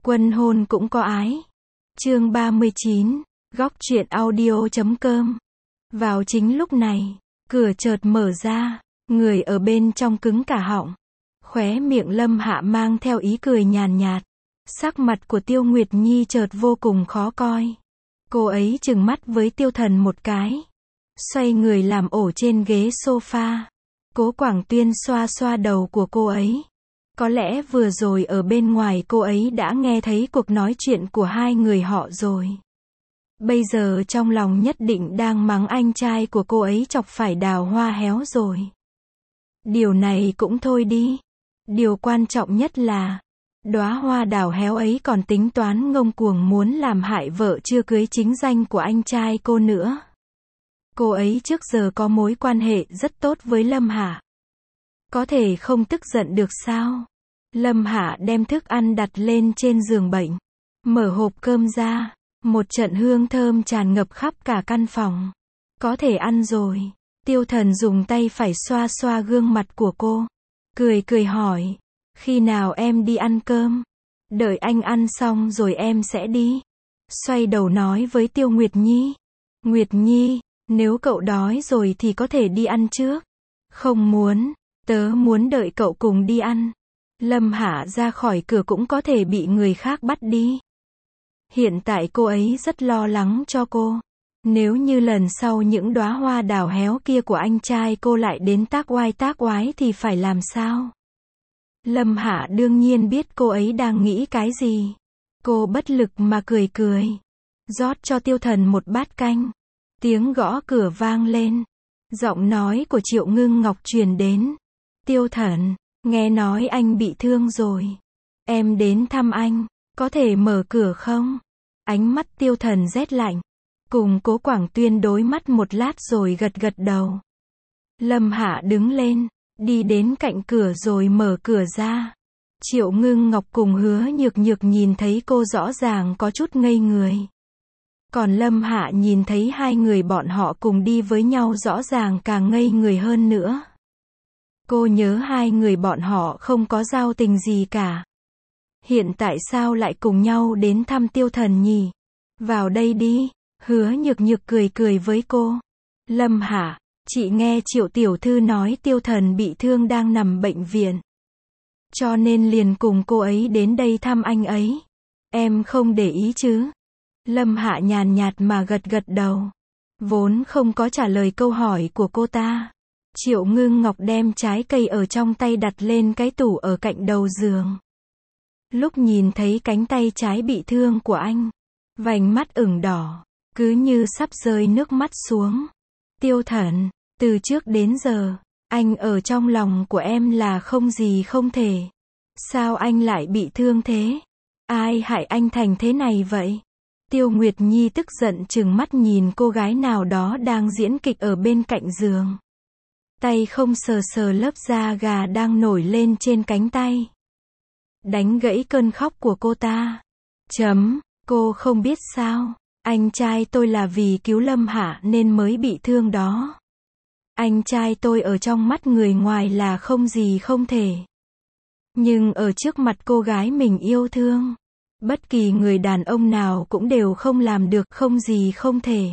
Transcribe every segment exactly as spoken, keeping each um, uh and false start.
Quân hôn cũng có ái. Chương ba mươi chín, góc truyện audio chấm com. Vào chính lúc này, cửa chợt mở ra, người ở bên trong cứng cả họng. Khóe miệng Lâm Hạ mang theo ý cười nhàn nhạt. Sắc mặt của Tiêu Nguyệt Nhi chợt vô cùng khó coi. Cô ấy trừng mắt với Tiêu Thần một cái. Xoay người làm ổ trên ghế sofa. Cố Quảng Tuyên xoa xoa đầu của cô ấy. Có lẽ vừa rồi ở bên ngoài cô ấy đã nghe thấy cuộc nói chuyện của hai người họ rồi. Bây giờ trong lòng nhất định đang mắng anh trai của cô ấy chọc phải đào hoa héo rồi. Điều này cũng thôi đi. Điều quan trọng nhất là, đóa hoa đào héo ấy còn tính toán ngông cuồng muốn làm hại vợ chưa cưới chính danh của anh trai cô nữa. Cô ấy trước giờ có mối quan hệ rất tốt với Lâm Hạ. Có thể không tức giận được sao? Lâm Hạ đem thức ăn đặt lên trên giường bệnh. Mở hộp cơm ra. Một trận hương thơm tràn ngập khắp cả căn phòng. Có thể ăn rồi. Tiêu Thần dùng tay phải xoa xoa gương mặt của cô. Cười cười hỏi. Khi nào em đi ăn cơm? Đợi anh ăn xong rồi em sẽ đi. Xoay đầu nói với Tiêu Nguyệt Nhi. Nguyệt Nhi, nếu cậu đói rồi thì có thể đi ăn trước. Không muốn, tớ muốn đợi cậu cùng đi ăn. Lâm Hạ ra khỏi cửa cũng có thể bị người khác bắt đi. Hiện tại cô ấy rất lo lắng cho cô. Nếu như lần sau những đóa hoa đào héo kia của anh trai cô lại đến tác oai tác oái thì phải làm sao? Lâm Hạ đương nhiên biết cô ấy đang nghĩ cái gì. Cô bất lực mà cười cười. Rót cho Tiêu Thần một bát canh. Tiếng gõ cửa vang lên. Giọng nói của Triệu Ngưng Ngọc truyền đến. Tiêu Thần, nghe nói anh bị thương rồi. Em đến thăm anh, có thể mở cửa không? Ánh mắt Tiêu Thần rét lạnh. Cùng Cố Quảng Tuyên đối mắt một lát rồi gật gật đầu. Lâm Hạ đứng lên, đi đến cạnh cửa rồi mở cửa ra. Triệu Ngưng Ngọc cùng Hứa Nhược Nhược nhìn thấy cô rõ ràng có chút ngây người. Còn Lâm Hạ nhìn thấy hai người bọn họ cùng đi với nhau rõ ràng càng ngây người hơn nữa. Cô nhớ hai người bọn họ không có giao tình gì cả. Hiện tại sao lại cùng nhau đến thăm Tiêu Thần nhỉ? Vào đây đi. Hứa Nhược Nhược cười cười với cô. Lâm Hạ, chị nghe Triệu tiểu thư nói Tiêu Thần bị thương đang nằm bệnh viện. Cho nên liền cùng cô ấy đến đây thăm anh ấy. Em không để ý chứ? Lâm Hạ nhàn nhạt mà gật gật đầu. Vốn không có trả lời câu hỏi của cô ta. Triệu Ngưng Ngọc đem trái cây ở trong tay đặt lên cái tủ ở cạnh đầu giường. Lúc nhìn thấy cánh tay trái bị thương của anh, vành mắt ửng đỏ, cứ như sắp rơi nước mắt xuống. Tiêu Thần, từ trước đến giờ, anh ở trong lòng của em là không gì không thể. Sao anh lại bị thương thế? Ai hại anh thành thế này vậy? Tiêu Nguyệt Nhi tức giận trừng mắt nhìn cô gái nào đó đang diễn kịch ở bên cạnh giường. Tay không sờ sờ lớp da gà đang nổi lên trên cánh tay. Đánh gãy cơn khóc của cô ta. Chấm, cô không biết sao? Anh trai tôi là vì cứu Lâm Hạ nên mới bị thương đó. Anh trai tôi ở trong mắt người ngoài là không gì không thể. Nhưng ở trước mặt cô gái mình yêu thương, bất kỳ người đàn ông nào cũng đều không làm được không gì không thể.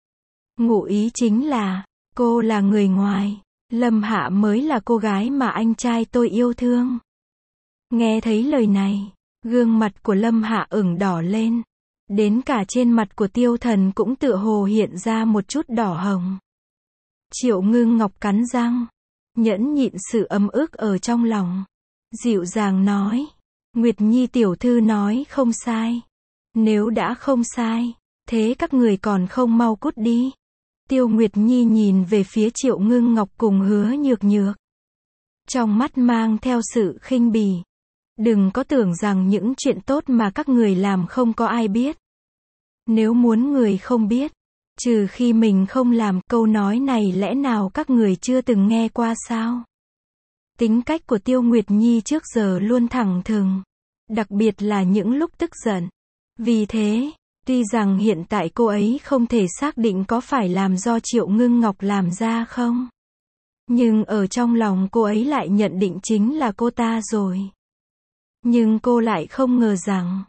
Ngụ ý chính là, cô là người ngoài, Lâm Hạ mới là cô gái mà anh trai tôi yêu thương. Nghe thấy lời này, gương mặt của Lâm Hạ ửng đỏ lên. Đến cả trên mặt của Tiêu Thần cũng tựa hồ hiện ra một chút đỏ hồng. Triệu Ngưng Ngọc cắn răng, nhẫn nhịn sự ấm ức ở trong lòng. Dịu dàng nói, Nguyệt Nhi tiểu thư nói không sai. Nếu đã không sai, thế các người còn không mau cút đi. Tiêu Nguyệt Nhi nhìn về phía Triệu Ngưng Ngọc cùng Hứa Nhược Nhược. Trong mắt mang theo sự khinh bỉ. Đừng có tưởng rằng những chuyện tốt mà các người làm không có ai biết. Nếu muốn người không biết, trừ khi mình không làm, câu nói này lẽ nào các người chưa từng nghe qua sao? Tính cách của Tiêu Nguyệt Nhi trước giờ luôn thẳng thừng, đặc biệt là những lúc tức giận. Vì thế, tuy rằng hiện tại cô ấy không thể xác định có phải làm do Triệu Ngưng Ngọc làm ra không, nhưng ở trong lòng cô ấy lại nhận định chính là cô ta rồi. Nhưng cô lại không ngờ rằng,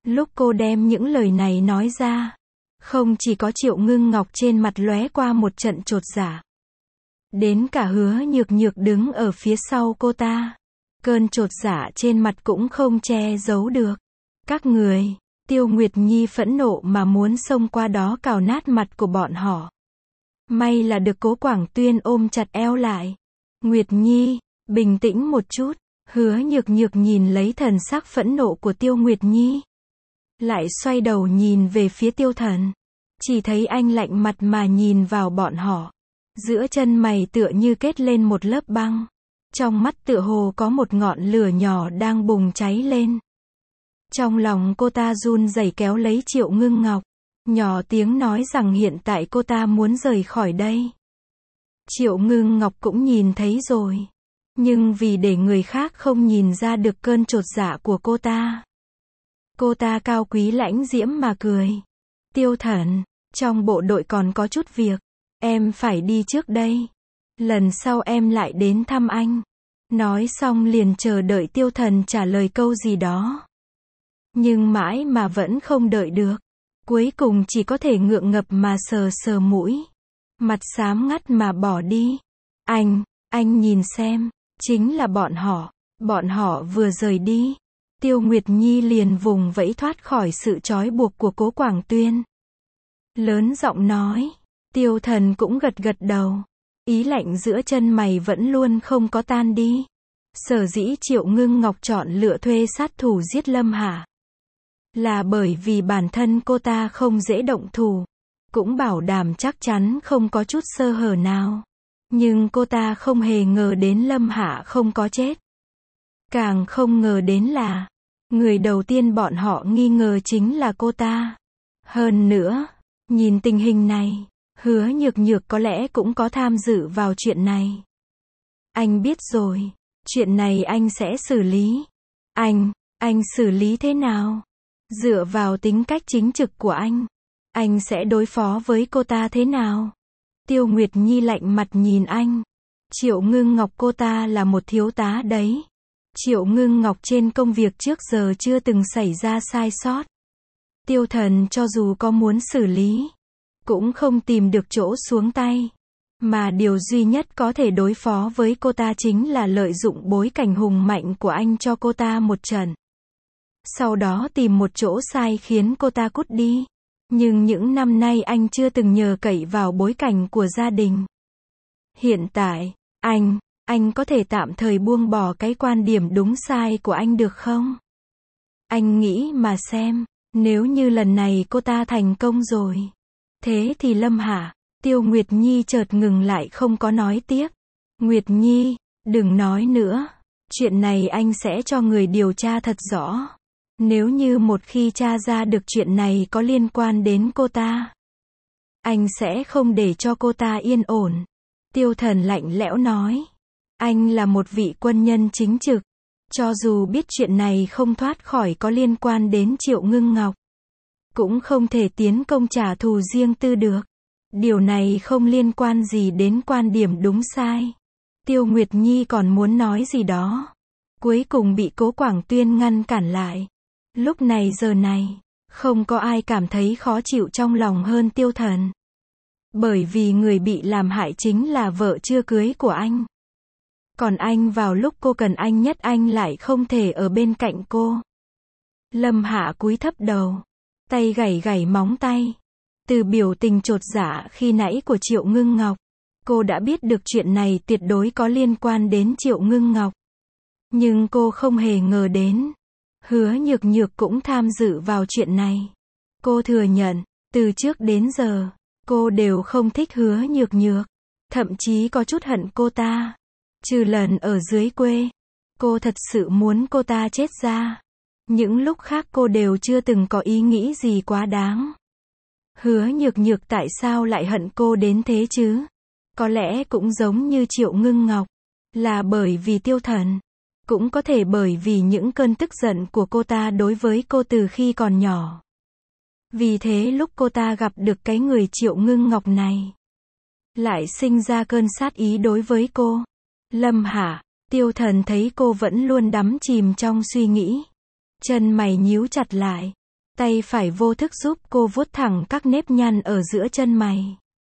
Lúc cô đem những lời này nói ra, không chỉ có Triệu Ngưng Ngọc trên mặt lóe qua một trận chột dạ. Đến cả Hứa Nhược Nhược đứng ở phía sau cô ta. Cơn chột dạ trên mặt cũng không che giấu được. Các người, Tiêu Nguyệt Nhi phẫn nộ mà muốn xông qua đó cào nát mặt của bọn họ. May là được Cố Quảng Tuyên ôm chặt eo lại. Nguyệt Nhi, bình tĩnh một chút. Hứa Nhược Nhược nhìn lấy thần sắc phẫn nộ của Tiêu Nguyệt Nhi. Lại xoay đầu nhìn về phía Tiêu Thần. Chỉ thấy anh lạnh mặt mà nhìn vào bọn họ. Giữa chân mày tựa như kết lên một lớp băng. Trong mắt tựa hồ có một ngọn lửa nhỏ đang bùng cháy lên. Trong lòng cô ta run rẩy kéo lấy Triệu Ngưng Ngọc. Nhỏ tiếng nói rằng hiện tại cô ta muốn rời khỏi đây. Triệu Ngưng Ngọc cũng nhìn thấy rồi. Nhưng vì để người khác không nhìn ra được cơn chột dạ của cô ta. Cô ta cao quý lãnh diễm mà cười. Tiêu Thần, trong bộ đội còn có chút việc. Em phải đi trước đây. Lần sau em lại đến thăm anh. Nói xong liền chờ đợi Tiêu Thần trả lời câu gì đó. Nhưng mãi mà vẫn không đợi được. Cuối cùng chỉ có thể ngượng ngập mà sờ sờ mũi. Mặt xám ngắt mà bỏ đi. Anh, anh nhìn xem. Chính là bọn họ. Bọn họ vừa rời đi. Tiêu Nguyệt Nhi liền vùng vẫy thoát khỏi sự trói buộc của Cố Quảng Tuyên. Lớn giọng nói. Tiêu Thần cũng gật gật đầu. Ý lạnh giữa chân mày vẫn luôn không có tan đi. Sở dĩ Triệu Ngưng Ngọc chọn lựa thuê sát thủ giết Lâm Hạ. Là bởi vì bản thân cô ta không dễ động thủ. Cũng bảo đảm chắc chắn không có chút sơ hở nào. Nhưng cô ta không hề ngờ đến Lâm Hạ không có chết. Càng không ngờ đến là, người đầu tiên bọn họ nghi ngờ chính là cô ta. Hơn nữa, nhìn tình hình này, Hứa Nhược Nhược có lẽ cũng có tham dự vào chuyện này. Anh biết rồi, chuyện này anh sẽ xử lý. Anh, anh xử lý thế nào? Dựa vào tính cách chính trực của anh, anh sẽ đối phó với cô ta thế nào? Tiêu Nguyệt Nhi lạnh mặt nhìn anh. Triệu Ngưng Ngọc cô ta là một thiếu tá đấy. Triệu Ngưng Ngọc trên công việc trước giờ chưa từng xảy ra sai sót. Tiêu Thần cho dù có muốn xử lý, cũng không tìm được chỗ xuống tay. Mà điều duy nhất có thể đối phó với cô ta chính là lợi dụng bối cảnh hùng mạnh của anh cho cô ta một trận. Sau đó tìm một chỗ sai khiến cô ta cút đi. Nhưng những năm nay anh chưa từng nhờ cậy vào bối cảnh của gia đình. Hiện tại, anh, anh có thể tạm thời buông bỏ cái quan điểm đúng sai của anh được không? Anh nghĩ mà xem, nếu như lần này cô ta thành công rồi. Thế thì Lâm Hạ, Tiêu Nguyệt Nhi chợt ngừng lại không có nói tiếp. Nguyệt Nhi, đừng nói nữa. Chuyện này anh sẽ cho người điều tra thật rõ. Nếu như một khi tra ra được chuyện này có liên quan đến cô ta, anh sẽ không để cho cô ta yên ổn. Tiêu Thần lạnh lẽo nói. Anh là một vị quân nhân chính trực. Cho dù biết chuyện này không thoát khỏi có liên quan đến Triệu Ngưng Ngọc, cũng không thể tiến công trả thù riêng tư được. Điều này không liên quan gì đến quan điểm đúng sai. Tiêu Nguyệt Nhi còn muốn nói gì đó. Cuối cùng bị Cố Quảng Tuyên ngăn cản lại. Lúc này giờ này, không có ai cảm thấy khó chịu trong lòng hơn Tiêu Thần. Bởi vì người bị làm hại chính là vợ chưa cưới của anh. Còn anh vào lúc cô cần anh nhất anh lại không thể ở bên cạnh cô. Lâm Hạ cúi thấp đầu, tay gảy gảy móng tay. Từ biểu tình chột dạ khi nãy của Triệu Ngưng Ngọc, cô đã biết được chuyện này tuyệt đối có liên quan đến Triệu Ngưng Ngọc. Nhưng cô không hề ngờ đến, Hứa Nhược Nhược cũng tham dự vào chuyện này. Cô thừa nhận, từ trước đến giờ, cô đều không thích Hứa Nhược Nhược. Thậm chí có chút hận cô ta. Trừ lần ở dưới quê, cô thật sự muốn cô ta chết ra. Những lúc khác cô đều chưa từng có ý nghĩ gì quá đáng. Hứa Nhược Nhược tại sao lại hận cô đến thế chứ? Có lẽ cũng giống như Triệu Ngưng Ngọc, là bởi vì Tiêu Thần. Cũng có thể bởi vì những cơn tức giận của cô ta đối với cô từ khi còn nhỏ. Vì thế lúc cô ta gặp được cái người Triệu Ngưng Ngọc này, lại sinh ra cơn sát ý đối với cô. Lâm Hạ, Tiêu Thần thấy cô vẫn luôn đắm chìm trong suy nghĩ. Chân mày nhíu chặt lại. Tay phải vô thức giúp cô vuốt thẳng các nếp nhăn ở giữa chân mày.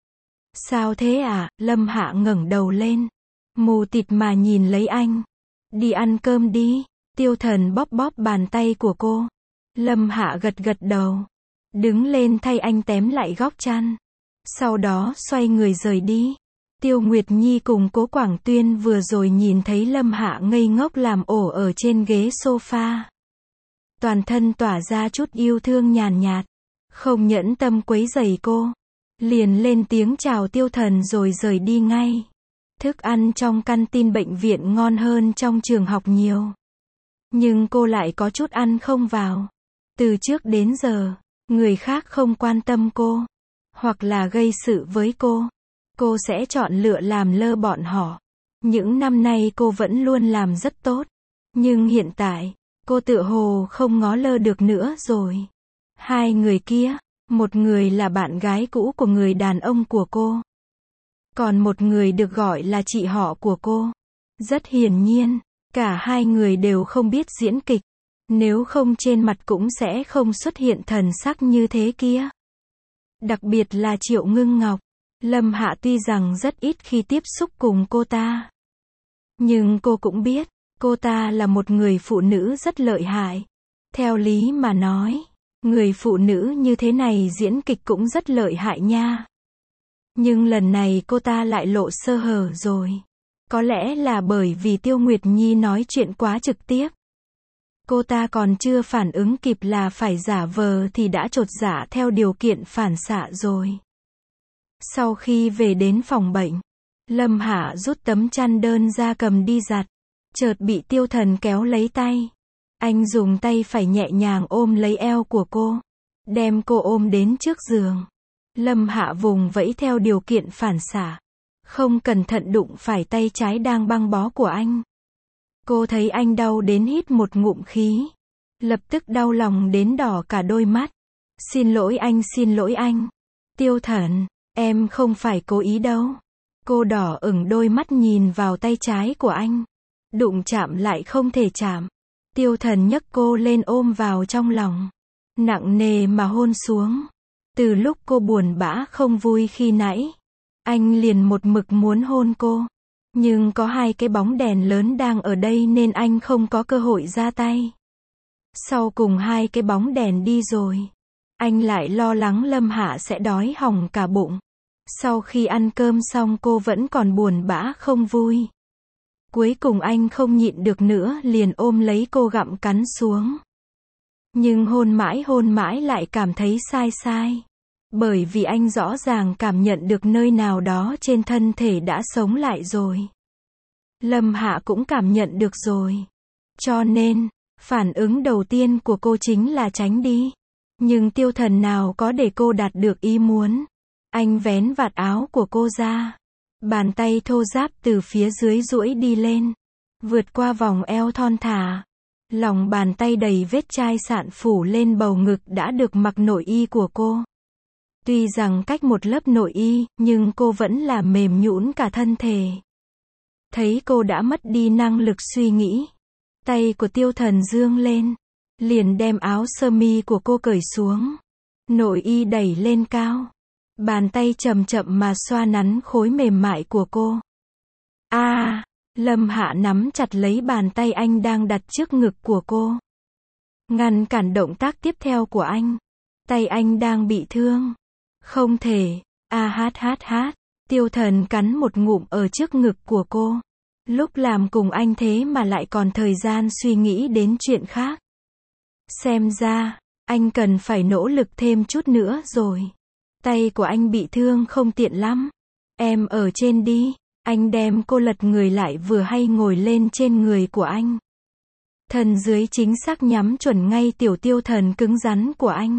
Sao thế à? Lâm Hạ ngẩng đầu lên, mù tịt mà nhìn lấy anh. Đi ăn cơm đi. Tiêu Thần bóp bóp bàn tay của cô. Lâm Hạ gật gật đầu, đứng lên thay anh tém lại góc chăn. Sau đó xoay người rời đi. Tiêu Nguyệt Nhi cùng Cố Quảng Tuyên vừa rồi nhìn thấy Lâm Hạ ngây ngốc làm ổ ở trên ghế sofa. Toàn thân tỏa ra chút yêu thương nhàn nhạt, không nhẫn tâm quấy rầy cô. Liền lên tiếng chào Tiêu Thần rồi rời đi ngay. Thức ăn trong căn tin bệnh viện ngon hơn trong trường học nhiều. Nhưng cô lại có chút ăn không vào. Từ trước đến giờ, người khác không quan tâm cô, hoặc là gây sự với cô, cô sẽ chọn lựa làm lơ bọn họ. Những năm nay cô vẫn luôn làm rất tốt. Nhưng hiện tại, cô tựa hồ không ngó lơ được nữa rồi. Hai người kia, một người là bạn gái cũ của người đàn ông của cô. Còn một người được gọi là chị họ của cô. Rất hiển nhiên, cả hai người đều không biết diễn kịch. Nếu không trên mặt cũng sẽ không xuất hiện thần sắc như thế kia. Đặc biệt là Triệu Ngưng Ngọc. Lâm Hạ tuy rằng rất ít khi tiếp xúc cùng cô ta. Nhưng cô cũng biết, cô ta là một người phụ nữ rất lợi hại. Theo lý mà nói, người phụ nữ như thế này diễn kịch cũng rất lợi hại nha. Nhưng lần này cô ta lại lộ sơ hở rồi. Có lẽ là bởi vì Tiêu Nguyệt Nhi nói chuyện quá trực tiếp. Cô ta còn chưa phản ứng kịp là phải giả vờ thì đã chột dạ theo điều kiện phản xạ rồi. Sau khi về đến phòng bệnh, Lâm Hạ rút tấm chăn đơn ra cầm đi giặt. Chợt bị Tiêu Thần kéo lấy tay. Anh dùng tay phải nhẹ nhàng ôm lấy eo của cô, đem cô ôm đến trước giường. Lâm Hạ vùng vẫy theo điều kiện phản xạ, không cẩn thận đụng phải tay trái đang băng bó của anh. Cô thấy anh đau đến hít một ngụm khí, lập tức đau lòng đến đỏ cả đôi mắt. Xin lỗi anh, xin lỗi anh. Tiêu Thần, em không phải cố ý đâu. Cô đỏ ửng đôi mắt nhìn vào tay trái của anh. Đụng chạm lại không thể chạm. Tiêu Thần nhấc cô lên ôm vào trong lòng, nặng nề mà hôn xuống. Từ lúc cô buồn bã không vui khi nãy, anh liền một mực muốn hôn cô. Nhưng có hai cái bóng đèn lớn đang ở đây nên anh không có cơ hội ra tay. Sau cùng hai cái bóng đèn đi rồi, anh lại lo lắng Lâm Hạ sẽ đói hỏng cả bụng. Sau khi ăn cơm xong cô vẫn còn buồn bã không vui. Cuối cùng anh không nhịn được nữa liền ôm lấy cô gặm cắn xuống. Nhưng hôn mãi hôn mãi lại cảm thấy sai sai. Bởi vì anh rõ ràng cảm nhận được nơi nào đó trên thân thể đã sống lại rồi. Lâm Hạ cũng cảm nhận được rồi. Cho nên, phản ứng đầu tiên của cô chính là tránh đi. Nhưng Tiêu Thần nào có để cô đạt được ý muốn. Anh vén vạt áo của cô ra. Bàn tay thô ráp từ phía dưới duỗi đi lên, vượt qua vòng eo thon thả. Lòng bàn tay đầy vết chai sạn phủ lên bầu ngực đã được mặc nội y của cô. Tuy rằng cách một lớp nội y, nhưng cô vẫn là mềm nhũn cả thân thể. Thấy cô đã mất đi năng lực suy nghĩ, tay của Tiêu Thần dương lên, liền đem áo sơ mi của cô cởi xuống. Nội y đẩy lên cao. Bàn tay chậm chậm mà xoa nắn khối mềm mại của cô. A, à, Lâm Hạ nắm chặt lấy bàn tay anh đang đặt trước ngực của cô, ngăn cản động tác tiếp theo của anh. Tay anh đang bị thương. Không thể. A hát hát hát. Tiêu Thần cắn một ngụm ở trước ngực của cô. Lúc làm cùng anh thế mà lại còn thời gian suy nghĩ đến chuyện khác. Xem ra, anh cần phải nỗ lực thêm chút nữa rồi. Tay của anh bị thương không tiện lắm. Em ở trên đi. Anh đem cô lật người lại vừa hay ngồi lên trên người của anh. Thân dưới chính xác nhắm chuẩn ngay tiểu Tiêu Thần cứng rắn của anh.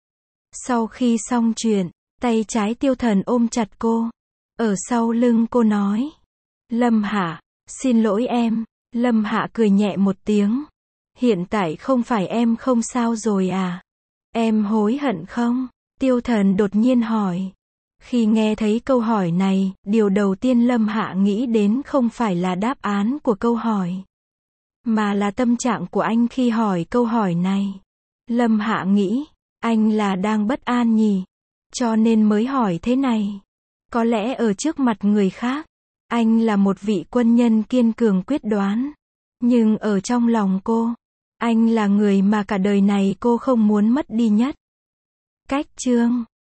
Sau khi xong chuyện, tay trái Tiêu Thần ôm chặt cô. Ở sau lưng cô nói. Lâm Hạ, xin lỗi em. Lâm Hạ cười nhẹ một tiếng. Hiện tại không phải em không sao rồi à? Em hối hận không? Tiêu Thần đột nhiên hỏi. Khi nghe thấy câu hỏi này, điều đầu tiên Lâm Hạ nghĩ đến không phải là đáp án của câu hỏi, mà là tâm trạng của anh khi hỏi câu hỏi này. Lâm Hạ nghĩ, Anh là đang bất an nhỉ? Cho nên mới hỏi thế này. Có lẽ ở trước mặt người khác, anh là một vị quân nhân kiên cường quyết đoán. Nhưng ở trong lòng cô, anh là người mà cả đời này cô không muốn mất đi nhất. Cách chương